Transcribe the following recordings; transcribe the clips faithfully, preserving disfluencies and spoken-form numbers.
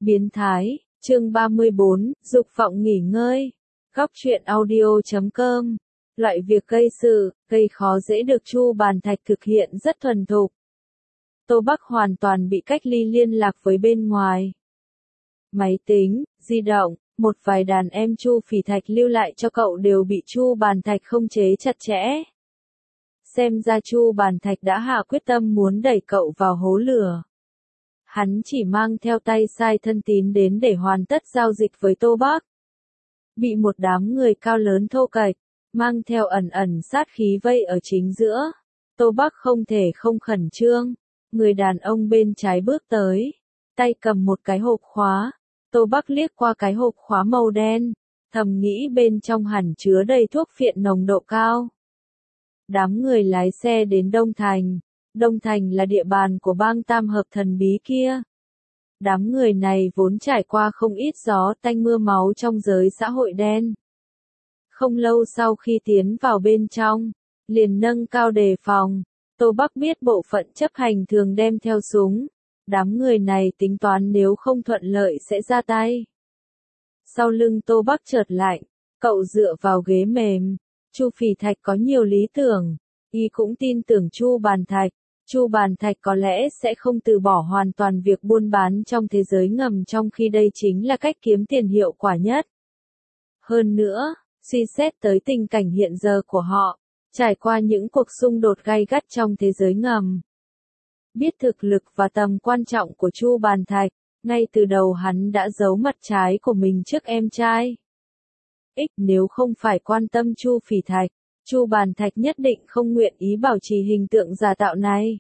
Biến thái, chương ba mươi bốn, dục vọng nghỉ ngơi. Góc truyện audio.com. Loại việc gây sự, gây khó dễ được Chu Bàn Thạch thực hiện rất thuần thục. Tô Bắc hoàn toàn bị cách ly liên lạc với bên ngoài. Máy tính, di động, một vài đàn em Chu Phỉ Thạch lưu lại cho cậu đều bị Chu Bàn Thạch khống chế chặt chẽ. Xem ra Chu Bàn Thạch đã hạ quyết tâm muốn đẩy cậu vào hố lửa. Hắn chỉ mang theo tay sai thân tín đến để hoàn tất giao dịch với Tô Bắc. Bị một đám người cao lớn thô kệch, mang theo ẩn ẩn sát khí vây ở chính giữa. Tô Bắc không thể không khẩn trương. Người đàn ông bên trái bước tới, tay cầm một cái hộp khóa. Tô Bắc liếc qua cái hộp khóa màu đen, thầm nghĩ bên trong hẳn chứa đầy thuốc phiện nồng độ cao. Đám người lái xe đến Đông Thành. Đông Thành là địa bàn của bang tam hợp thần bí kia. Đám người này vốn trải qua không ít gió tanh mưa máu trong giới xã hội đen. Không lâu sau khi tiến vào bên trong, liền nâng cao đề phòng. Tô Bắc biết bộ phận chấp hành thường đem theo súng. Đám người này tính toán nếu không thuận lợi sẽ ra tay. Sau lưng Tô Bắc chợt lạnh, cậu dựa vào ghế mềm. Chu Phỉ Thạch có nhiều lý tưởng, y cũng tin tưởng Chu Bàn Thạch. Chu Bàn Thạch có lẽ sẽ không từ bỏ hoàn toàn việc buôn bán trong thế giới ngầm, trong khi đây chính là cách kiếm tiền hiệu quả nhất. Hơn nữa, suy xét tới tình cảnh hiện giờ của họ, trải qua những cuộc xung đột gay gắt trong thế giới ngầm. Biết thực lực và tầm quan trọng của Chu Bàn Thạch, ngay từ đầu hắn đã giấu mặt trái của mình trước em trai. Ích nếu không phải quan tâm Chu Phỉ Thạch, Chu Bàn Thạch nhất định không nguyện ý bảo trì hình tượng giả tạo này.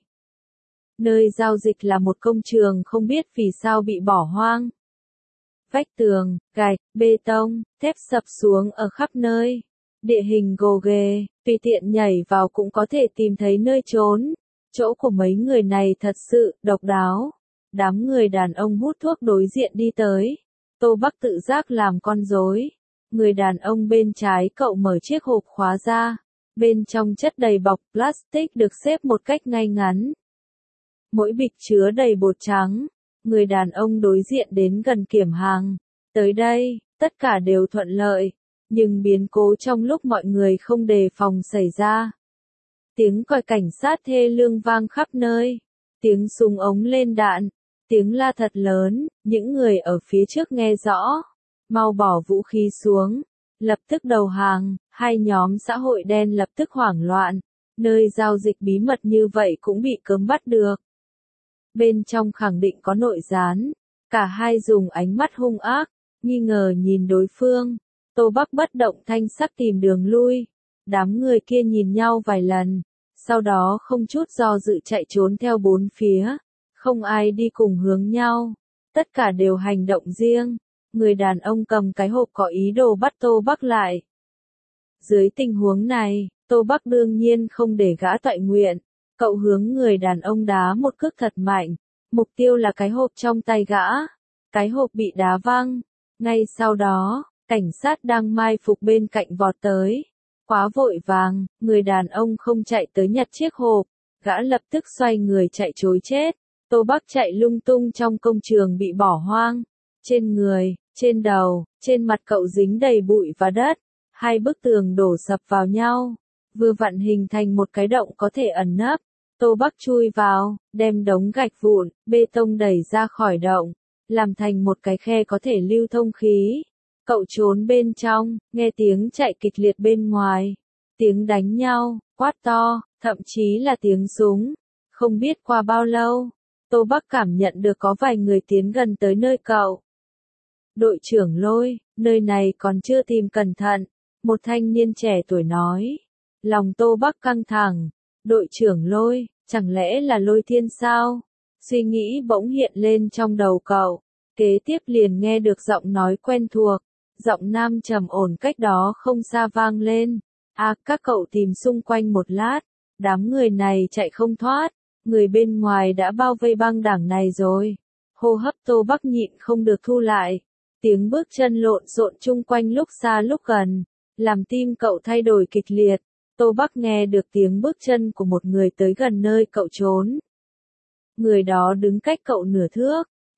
Nơi giao dịch là một công trường không biết vì sao bị bỏ hoang. Vách tường, gạch, bê tông, thép sập xuống ở khắp nơi. Địa hình gồ ghề, tùy tiện nhảy vào cũng có thể tìm thấy nơi trốn. Chỗ của mấy người này thật sự độc đáo. Đám người đàn ông hút thuốc đối diện đi tới. Tô Bắc tự giác làm con rối. Người đàn ông bên trái cậu mở chiếc hộp khóa ra. Bên trong chất đầy bọc plastic được xếp một cách ngay ngắn. Mỗi bịch chứa đầy bột trắng. Người đàn ông đối diện đến gần kiểm hàng. Tới đây, tất cả đều thuận lợi. Nhưng biến cố trong lúc mọi người không đề phòng xảy ra. Tiếng còi cảnh sát thê lương vang khắp nơi. Tiếng súng ống lên đạn. Tiếng la thật lớn. Những người ở phía trước nghe rõ. Mau bỏ vũ khí xuống. Lập tức đầu hàng. Hai nhóm xã hội đen lập tức hoảng loạn. Nơi giao dịch bí mật như vậy cũng bị cấm bắt được. Bên trong khẳng định có nội gián. Cả hai dùng ánh mắt hung ác, nghi ngờ nhìn đối phương. Tô Bắc bất động thanh sắc tìm đường lui. Đám người kia nhìn nhau vài lần. Sau đó không chút do dự chạy trốn theo bốn phía. Không ai đi cùng hướng nhau. Tất cả đều hành động riêng. Người đàn ông cầm cái hộp có ý đồ bắt Tô Bắc lại. Dưới tình huống này, Tô Bắc đương nhiên không để gã toại nguyện. Cậu hướng người đàn ông đá một cước thật mạnh. Mục tiêu là cái hộp trong tay gã. Cái hộp bị đá văng. Ngay sau đó, cảnh sát đang mai phục bên cạnh vọt tới. Quá vội vàng, người đàn ông không chạy tới nhặt chiếc hộp. Gã lập tức xoay người chạy trối chết. Tô Bắc chạy lung tung trong công trường bị bỏ hoang. Trên người, trên đầu, trên mặt cậu dính đầy bụi và đất. Hai bức tường đổ sập vào nhau. Vừa vặn hình thành một cái động có thể ẩn nấp. Tô Bắc chui vào, đem đống gạch vụn, bê tông đẩy ra khỏi động, làm thành một cái khe có thể lưu thông khí. Cậu trốn bên trong, nghe tiếng chạy kịch liệt bên ngoài, tiếng đánh nhau, quát to, thậm chí là tiếng súng. Không biết qua bao lâu, Tô Bắc cảm nhận được có vài người tiến gần tới nơi cậu. Đội trưởng Lôi, nơi này còn chưa tìm cẩn thận, một thanh niên trẻ tuổi nói. Lòng Tô Bắc căng thẳng. Đội trưởng Lôi, chẳng lẽ là Lôi Thiên sao? Suy nghĩ bỗng hiện lên trong đầu cậu. Kế tiếp liền nghe được giọng nói quen thuộc. Giọng nam trầm ổn cách đó không xa vang lên. À, các cậu tìm xung quanh một lát. Đám người này chạy không thoát. Người bên ngoài đã bao vây băng đảng này rồi. Hô hấp Tô Bắc nhịn không được thu lại. Tiếng bước chân lộn xộn chung quanh lúc xa lúc gần. Làm tim cậu thay đổi kịch liệt. Tô Bắc nghe được tiếng bước chân của một người tới gần nơi cậu trốn. Người đó đứng cách cậu nửa thước,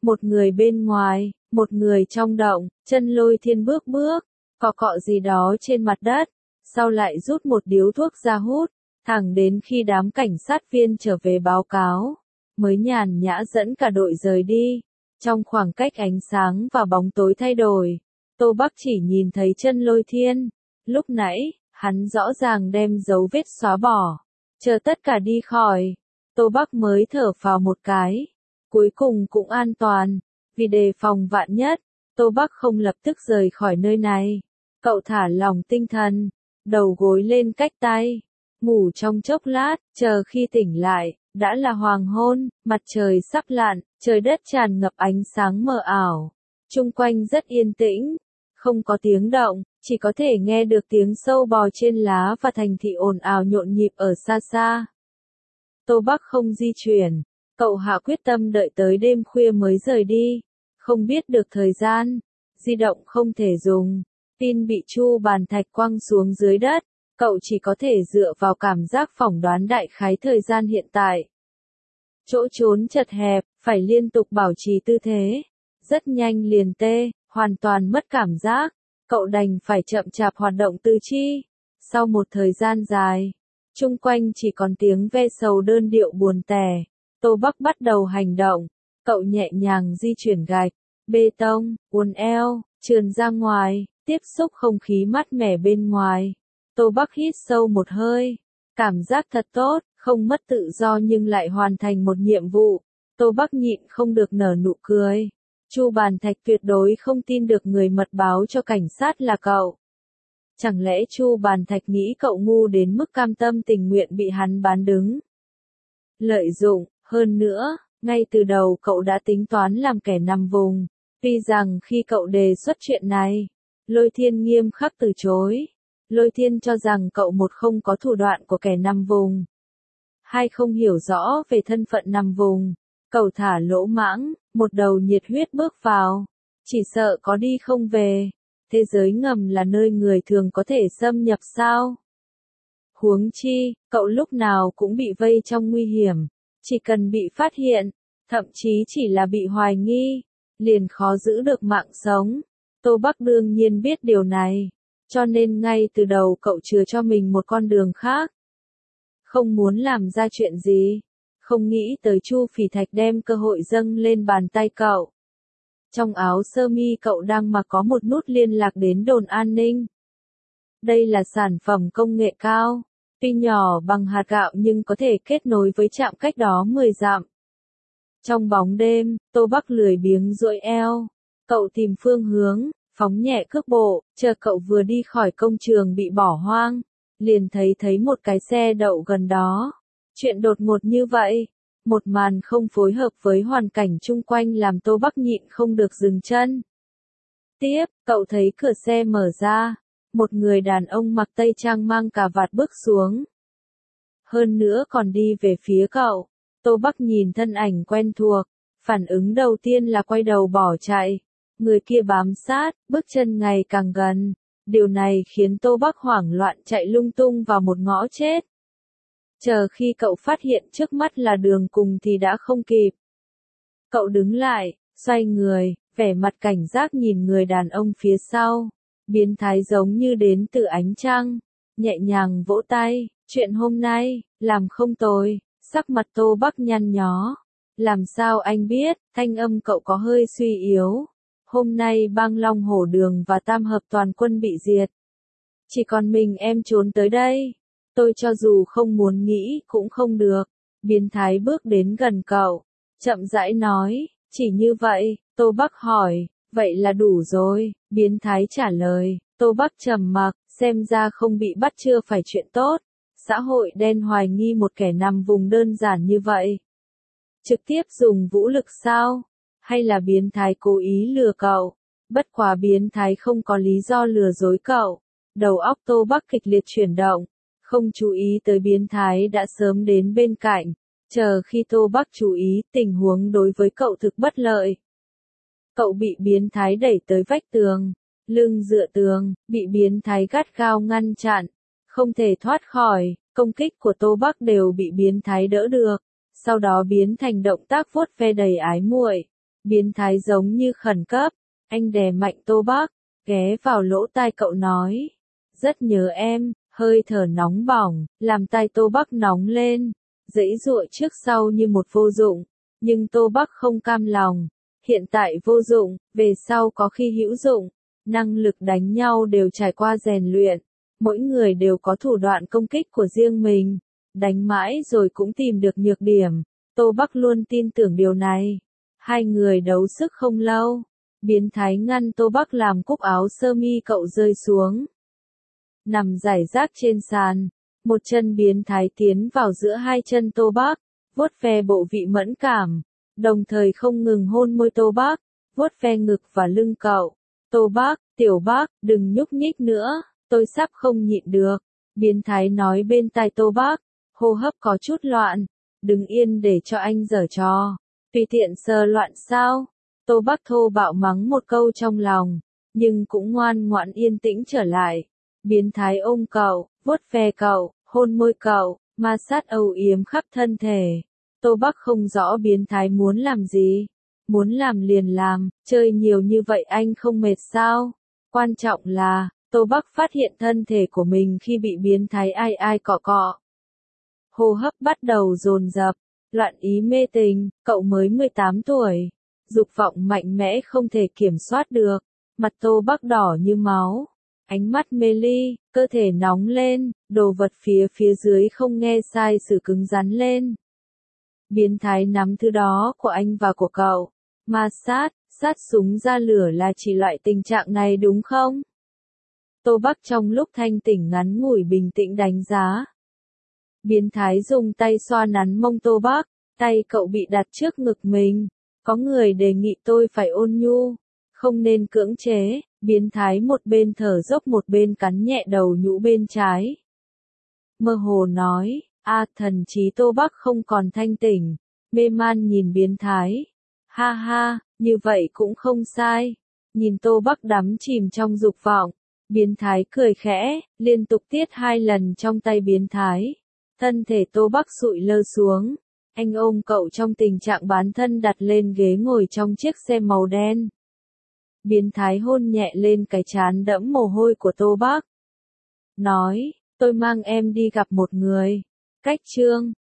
Một người bên ngoài, một người trong động, chân Lôi Thiên bước bước, cọ cọ gì đó trên mặt đất, sau lại rút một điếu thuốc ra hút, thẳng đến khi đám cảnh sát viên trở về báo cáo, mới nhàn nhã dẫn cả đội rời đi. Trong khoảng cách ánh sáng và bóng tối thay đổi, Tô Bắc chỉ nhìn thấy chân Lôi Thiên. Lúc nãy, hắn rõ ràng đem dấu vết xóa bỏ. Chờ tất cả đi khỏi, Tô Bắc mới thở phào một cái. Cuối cùng cũng an toàn, vì đề phòng vạn nhất, Tô Bắc không lập tức rời khỏi nơi này. Cậu thả lỏng tinh thần, đầu gối lên cách tay, ngủ trong chốc lát, chờ khi tỉnh lại, đã là hoàng hôn, mặt trời sắp lặn, trời đất tràn ngập ánh sáng mờ ảo. Chung quanh rất yên tĩnh, không có tiếng động, chỉ có thể nghe được tiếng sâu bò trên lá và thành thị ồn ào nhộn nhịp ở xa xa. Tô Bắc không di chuyển, cậu hạ quyết tâm đợi tới đêm khuya mới rời đi, không biết được thời gian, di động không thể dùng, pin bị chu bàn thạch quăng xuống dưới đất, cậu chỉ có thể dựa vào cảm giác phỏng đoán đại khái thời gian hiện tại. Chỗ trốn chật hẹp, phải liên tục bảo trì tư thế, rất nhanh liền tê, hoàn toàn mất cảm giác, cậu đành phải chậm chạp hoạt động tứ chi. Sau một thời gian dài, chung quanh chỉ còn tiếng ve sầu đơn điệu buồn tẻ, Tô Bắc bắt đầu hành động, cậu nhẹ nhàng di chuyển gạch, bê tông, uốn eo, trườn ra ngoài, tiếp xúc không khí mát mẻ bên ngoài. Tô Bắc hít sâu một hơi, cảm giác thật tốt, không mất tự do nhưng lại hoàn thành một nhiệm vụ. Tô Bắc nhịn không được nở nụ cười. Chu Bàn Thạch tuyệt đối không tin được người mật báo cho cảnh sát là cậu. Chẳng lẽ Chu Bàn Thạch nghĩ cậu ngu đến mức cam tâm tình nguyện bị hắn bán đứng? Lợi dụng, hơn nữa, ngay từ đầu cậu đã tính toán làm kẻ nằm vùng. Tuy rằng khi cậu đề xuất chuyện này, Lôi Thiên nghiêm khắc từ chối. Lôi Thiên cho rằng cậu một không có thủ đoạn của kẻ nằm vùng, hai không hiểu rõ về thân phận nằm vùng. Cậu thả lỗ mãng, một đầu nhiệt huyết bước vào, chỉ sợ có đi không về. Thế giới ngầm là nơi người thường có thể xâm nhập sao? Huống chi, cậu lúc nào cũng bị vây trong nguy hiểm, chỉ cần bị phát hiện, thậm chí chỉ là bị hoài nghi, liền khó giữ được mạng sống. Tô Bắc đương nhiên biết điều này, cho nên ngay từ đầu cậu chừa cho mình một con đường khác. Không muốn làm ra chuyện gì, không nghĩ tới Chu Phỉ Thạch đem cơ hội dâng lên bàn tay cậu. Trong áo sơ mi cậu đang mặc có một nút liên lạc đến đồn an ninh. Đây là sản phẩm công nghệ cao, tuy nhỏ bằng hạt gạo nhưng có thể kết nối với trạm cách đó mười dặm. Trong bóng đêm, Tô Bắc lười biếng duỗi eo, cậu tìm phương hướng, phóng nhẹ cước bộ, chờ cậu vừa đi khỏi công trường bị bỏ hoang, liền thấy thấy một cái xe đậu gần đó. Chuyện đột ngột như vậy, một màn không phối hợp với hoàn cảnh chung quanh làm Tô Bắc nhịn không được dừng chân. Tiếp, cậu thấy cửa xe mở ra, một người đàn ông mặc tây trang mang cà vạt bước xuống. Hơn nữa còn đi về phía cậu. Tô Bắc nhìn thân ảnh quen thuộc, phản ứng đầu tiên là quay đầu bỏ chạy. Người kia bám sát, bước chân ngày càng gần. Điều này khiến Tô Bắc hoảng loạn chạy lung tung vào một ngõ chết. Chờ khi cậu phát hiện trước mắt là đường cùng thì đã không kịp. Cậu đứng lại, xoay người, vẻ mặt cảnh giác nhìn người đàn ông phía sau. Biến thái giống như đến từ ánh trăng, nhẹ nhàng vỗ tay, chuyện hôm nay, làm không tồi, sắc mặt Tô Bắc nhăn nhó. Làm sao anh biết, thanh âm cậu có hơi suy yếu. Hôm nay bang Long Hổ Đường và Tam Hợp toàn quân bị diệt. Chỉ còn mình em trốn tới đây. Tôi cho dù không muốn nghĩ cũng không được. Biến thái bước đến gần cậu, chậm rãi nói, chỉ như vậy. Tô Bắc hỏi, vậy là đủ rồi. Biến thái trả lời, Tô Bắc trầm mặc, xem ra không bị bắt chưa phải chuyện tốt. Xã hội đen hoài nghi một kẻ nằm vùng đơn giản như vậy. Trực tiếp dùng vũ lực sao? Hay là biến thái cố ý lừa cậu? Bất quá biến thái không có lý do lừa dối cậu. Đầu óc Tô Bắc kịch liệt chuyển động, không chú ý tới biến thái đã sớm đến bên cạnh. Chờ khi Tô Bắc chú ý, tình huống đối với cậu thực bất lợi. Cậu bị biến thái đẩy tới vách tường, lưng dựa tường, bị biến thái gắt gao ngăn chặn, không thể thoát khỏi. Công kích của Tô Bắc đều bị biến thái đỡ được, sau đó biến thành động tác vuốt ve đầy ái muội. Biến thái giống như khẩn cấp, anh đè mạnh Tô Bắc, ghé vào lỗ tai cậu nói. Rất nhớ em, hơi thở nóng bỏng, làm tai Tô Bắc nóng lên, giãy giụa trước sau như một vô dụng, nhưng Tô Bắc không cam lòng. Hiện tại vô dụng, về sau có khi hữu dụng, năng lực đánh nhau đều trải qua rèn luyện, mỗi người đều có thủ đoạn công kích của riêng mình, đánh mãi rồi cũng tìm được nhược điểm, Tô Bắc luôn tin tưởng điều này. Hai người đấu sức không lâu, biến thái ngăn Tô Bắc làm cúc áo sơ mi cậu rơi xuống. Nằm rải rác trên sàn, một chân biến thái tiến vào giữa hai chân Tô Bắc, vuốt ve bộ vị mẫn cảm, đồng thời không ngừng hôn môi Tô Bắc, vuốt ve ngực và lưng cậu. Tô Bắc, tiểu Bắc, đừng nhúc nhích nữa, tôi sắp không nhịn được. Biến thái nói bên tai Tô Bắc, hô hấp có chút loạn, đừng yên để cho anh giở trò, tùy tiện sờ loạn sao. Tô Bắc thô bạo mắng một câu trong lòng, nhưng cũng ngoan ngoãn yên tĩnh trở lại. Biến thái ôm cậu, vuốt ve cậu, hôn môi cậu, ma sát âu yếm khắp thân thể. Tô Bắc không rõ biến thái muốn làm gì. Muốn làm liền làm, chơi nhiều như vậy anh không mệt sao? Quan trọng là, Tô Bắc phát hiện thân thể của mình khi bị biến thái ai ai cọ cọ. Hô hấp bắt đầu dồn dập, loạn ý mê tình, cậu mới mười tám tuổi. Dục vọng mạnh mẽ không thể kiểm soát được, mặt Tô Bắc đỏ như máu. Ánh mắt mê ly, cơ thể nóng lên, đồ vật phía phía dưới không nghe sai sự cứng rắn lên. Biến thái nắm thứ đó của anh và của cậu. Ma sát, sát súng ra lửa là chỉ loại tình trạng này đúng không? Tô Bắc trong lúc thanh tỉnh ngắn ngủi bình tĩnh đánh giá. Biến thái dùng tay xoa nắn mông Tô Bắc, tay cậu bị đặt trước ngực mình. Có người đề nghị tôi phải ôn nhu, không nên cưỡng chế. Biến thái một bên thở dốc một bên cắn nhẹ đầu nhũ bên trái. Mơ hồ nói, a thần trí Tô Bắc không còn thanh tỉnh, mê man nhìn biến thái. Ha ha, như vậy cũng không sai. Nhìn Tô Bắc đắm chìm trong dục vọng, biến thái cười khẽ, liên tục tiết hai lần trong tay biến thái. Thân thể Tô Bắc sụi lơ xuống, anh ôm cậu trong tình trạng bán thân đặt lên ghế ngồi trong chiếc xe màu đen. Biến thái hôn nhẹ lên cái trán đẫm mồ hôi của Tô Bắc. Nói, tôi mang em đi gặp một người. Cách chương